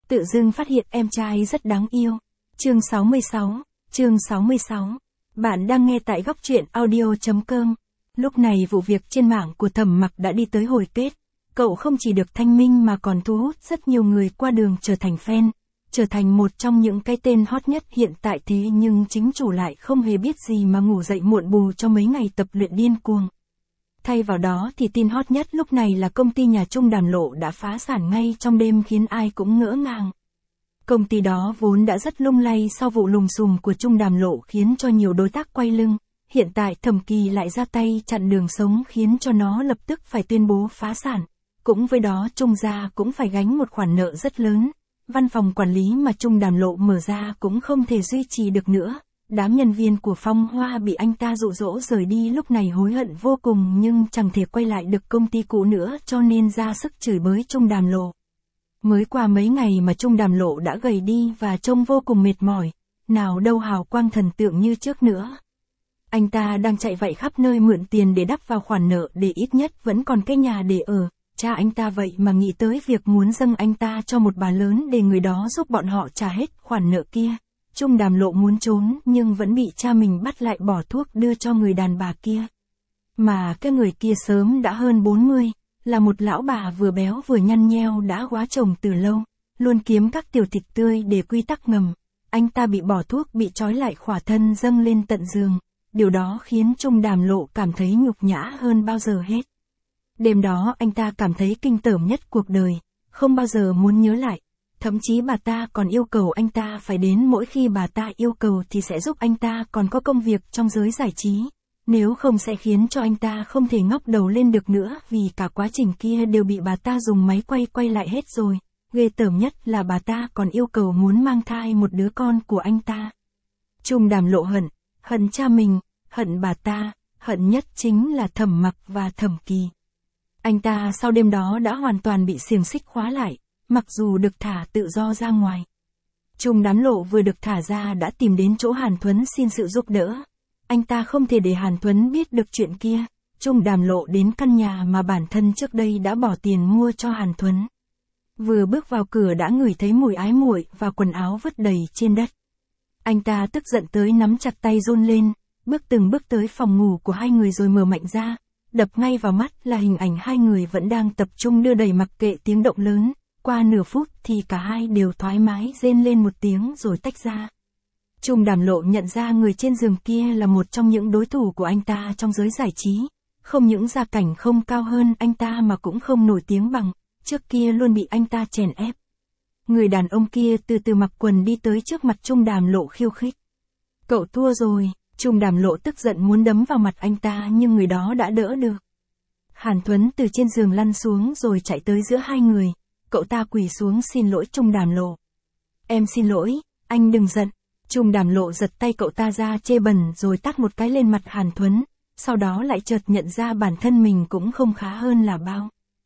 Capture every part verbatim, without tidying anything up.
tự dưng phát hiện em trai rất đáng yêu. Chương sáu mươi sáu, chương sáu mươi sáu. Bạn đang nghe tại góc truyện audio chấm com. Lúc này vụ việc trên mạng của Thẩm Mặc đã đi tới hồi kết. Cậu không chỉ được thanh minh mà còn thu hút rất nhiều người qua đường trở thành fan, trở thành một trong những cái tên hot nhất hiện tại, thế nhưng chính chủ lại không hề biết gì mà ngủ dậy muộn bù cho mấy ngày tập luyện điên cuồng. Thay vào đó thì tin hot nhất lúc này là công ty nhà Trung Đàm Lộ đã phá sản ngay trong đêm khiến ai cũng ngỡ ngàng. Công ty đó vốn đã rất lung lay sau vụ lùm xùm của Trung Đàm Lộ khiến cho nhiều đối tác quay lưng, hiện tại Thẩm Kỳ lại ra tay chặn đường sống khiến cho nó lập tức phải tuyên bố phá sản. Cũng với đó Trung gia cũng phải gánh một khoản nợ rất lớn, văn phòng quản lý mà Trung Đàm Lộ mở ra cũng không thể duy trì được nữa. Đám nhân viên của Phong Hoa bị anh ta dụ dỗ rời đi lúc này hối hận vô cùng nhưng chẳng thể quay lại được công ty cũ nữa cho nên ra sức chửi bới Trung Đàm Lộ. Mới qua mấy ngày mà Trung Đàm Lộ đã gầy đi và trông vô cùng mệt mỏi, nào đâu hào quang thần tượng như trước nữa. Anh ta đang chạy vậy khắp nơi mượn tiền để đắp vào khoản nợ để ít nhất vẫn còn cái nhà để ở. Cha anh ta vậy mà nghĩ tới việc muốn dâng anh ta cho một bà lớn để người đó giúp bọn họ trả hết khoản nợ kia. Trung Đàm Lộ muốn trốn nhưng vẫn bị cha mình bắt lại bỏ thuốc đưa cho người đàn bà kia. Mà cái người kia sớm đã hơn bốn mươi, là một lão bà vừa béo vừa nhăn nheo đã quá chồng từ lâu, luôn kiếm các tiểu thịt tươi để quy tắc ngầm. Anh ta bị bỏ thuốc bị trói lại khỏa thân dâng lên tận giường. Điều đó khiến Trung Đàm Lộ cảm thấy nhục nhã hơn bao giờ hết. Đêm đó anh ta cảm thấy kinh tởm nhất cuộc đời, không bao giờ muốn nhớ lại. Thậm chí bà ta còn yêu cầu anh ta phải đến mỗi khi bà ta yêu cầu thì sẽ giúp anh ta còn có công việc trong giới giải trí. Nếu không sẽ khiến cho anh ta không thể ngóc đầu lên được nữa vì cả quá trình kia đều bị bà ta dùng máy quay quay lại hết rồi. Ghê tởm nhất là bà ta còn yêu cầu muốn mang thai một đứa con của anh ta. Trung Đàm Lộ hận, hận cha mình, hận bà ta, hận nhất chính là Thẩm Mặc và Thẩm Kỳ. Anh ta sau đêm đó đã hoàn toàn bị xiềng xích khóa lại, mặc dù được thả tự do ra ngoài. Trung Đàm Lộ vừa được thả ra đã tìm đến chỗ Hàn Thuấn xin sự giúp đỡ. Anh ta không thể để Hàn Thuấn biết được chuyện kia. Trung Đàm Lộ đến căn nhà mà bản thân trước đây đã bỏ tiền mua cho Hàn Thuấn. Vừa bước vào cửa đã ngửi thấy mùi ái muội và quần áo vứt đầy trên đất. Anh ta tức giận tới nắm chặt tay run lên, bước từng bước tới phòng ngủ của hai người rồi mở mạnh ra. Đập ngay vào mắt là hình ảnh hai người vẫn đang tập trung đưa đẩy mặc kệ tiếng động lớn. Qua nửa phút thì cả hai đều thoải mái rên lên một tiếng rồi tách ra. Trung Đàm Lộ nhận ra người trên giường kia là một trong những đối thủ của anh ta trong giới giải trí. Không những gia cảnh không cao hơn anh ta mà cũng không nổi tiếng bằng, trước kia luôn bị anh ta chèn ép. Người đàn ông kia từ từ mặc quần đi tới trước mặt Trung Đàm Lộ khiêu khích. Cậu thua rồi. Trung Đàm Lộ tức giận muốn đấm vào mặt anh ta nhưng người đó đã đỡ được. Hàn Thuấn từ trên giường lăn xuống rồi chạy tới giữa hai người. Cậu ta quỳ xuống xin lỗi Trung Đàm Lộ. Em xin lỗi, anh đừng giận. Trung Đàm Lộ giật tay cậu ta ra chê bẩn rồi tát một cái lên mặt Hàn Thuấn. Sau đó lại chợt nhận ra bản thân mình cũng không khá hơn là bao.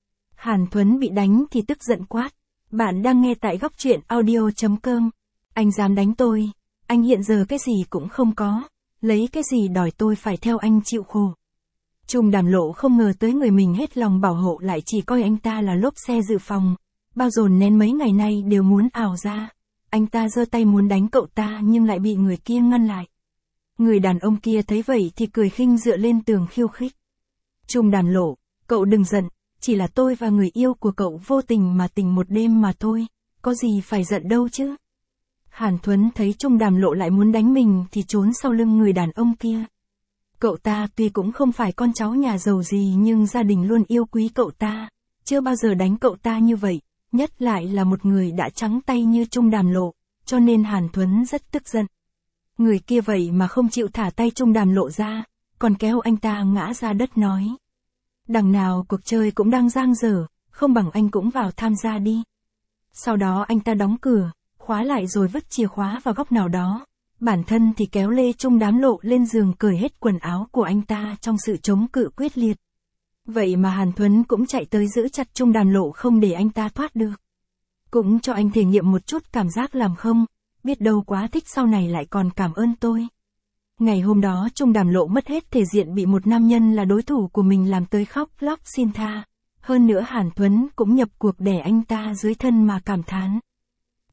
Hàn Thuấn bị đánh thì tức giận quát. Bạn đang nghe tại góc truyện audio chấm com. Anh dám đánh tôi. Anh hiện giờ cái gì cũng không có. Lấy cái gì đòi tôi phải theo anh chịu khổ. Trung Đàm Lộ không ngờ tới người mình hết lòng bảo hộ lại chỉ coi anh ta là lốp xe dự phòng. Bao dồn nén mấy ngày nay đều muốn ảo ra. Anh ta giơ tay muốn đánh cậu ta nhưng lại bị người kia ngăn lại. Người đàn ông kia thấy vậy thì cười khinh dựa lên tường khiêu khích. Trung Đàm Lộ, cậu đừng giận, chỉ là tôi và người yêu của cậu vô tình mà tình một đêm mà thôi, có gì phải giận đâu chứ. Hàn Thuấn thấy Trung Đàm Lộ lại muốn đánh mình thì trốn sau lưng người đàn ông kia. Cậu ta tuy cũng không phải con cháu nhà giàu gì nhưng gia đình luôn yêu quý cậu ta, chưa bao giờ đánh cậu ta như vậy, nhất lại là một người đã trắng tay như Trung Đàm Lộ, cho nên Hàn Thuấn rất tức giận. Người kia vậy mà không chịu thả tay Trung Đàm Lộ ra, còn kéo anh ta ngã ra đất nói. Đằng nào cuộc chơi cũng đang dang dở, không bằng anh cũng vào tham gia đi. Sau đó anh ta đóng cửa, khóa lại rồi vứt chìa khóa vào góc nào đó. Bản thân thì kéo lê Trung Đàm Lộ lên giường cởi hết quần áo của anh ta trong sự chống cự quyết liệt. Vậy mà Hàn Thuấn cũng chạy tới giữ chặt Trung Đàm Lộ không để anh ta thoát được. Cũng cho anh thể nghiệm một chút cảm giác làm không, biết đâu quá thích sau này lại còn cảm ơn tôi. Ngày hôm đó Trung Đàm Lộ mất hết thể diện bị một nam nhân là đối thủ của mình làm tới khóc lóc xin tha. Hơn nữa Hàn Thuấn cũng nhập cuộc đè anh ta dưới thân mà cảm thán.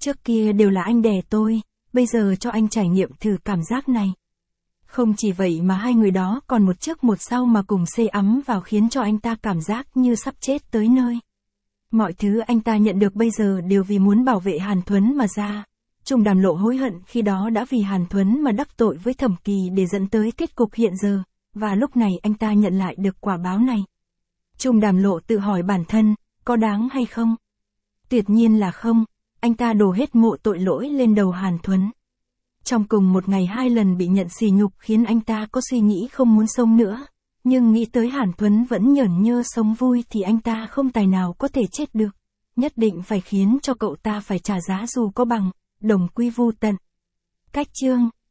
Trước kia đều là anh đè tôi, bây giờ cho anh trải nghiệm thử cảm giác này. Không chỉ vậy mà hai người đó còn một trước một sau mà cùng xây ấm vào khiến cho anh ta cảm giác như sắp chết tới nơi. Mọi thứ anh ta nhận được bây giờ đều vì muốn bảo vệ Hàn Thuấn mà ra. Trung Đàm Lộ hối hận khi đó đã vì Hàn Thuấn mà đắc tội với Thẩm Kỳ để dẫn tới kết cục hiện giờ, và lúc này anh ta nhận lại được quả báo này. Trung Đàm Lộ tự hỏi bản thân, có đáng hay không? Tuyệt nhiên là không, anh ta đổ hết mộ tội lỗi lên đầu Hàn Thuấn. Trong cùng một ngày hai lần bị nhận sỉ nhục khiến anh ta có suy nghĩ không muốn sống nữa, nhưng nghĩ tới Hàn Thuấn vẫn nhởn nhơ sống vui thì anh ta không tài nào có thể chết được, nhất định phải khiến cho cậu ta phải trả giá dù có bằng, đồng quy vu tận. Cách chương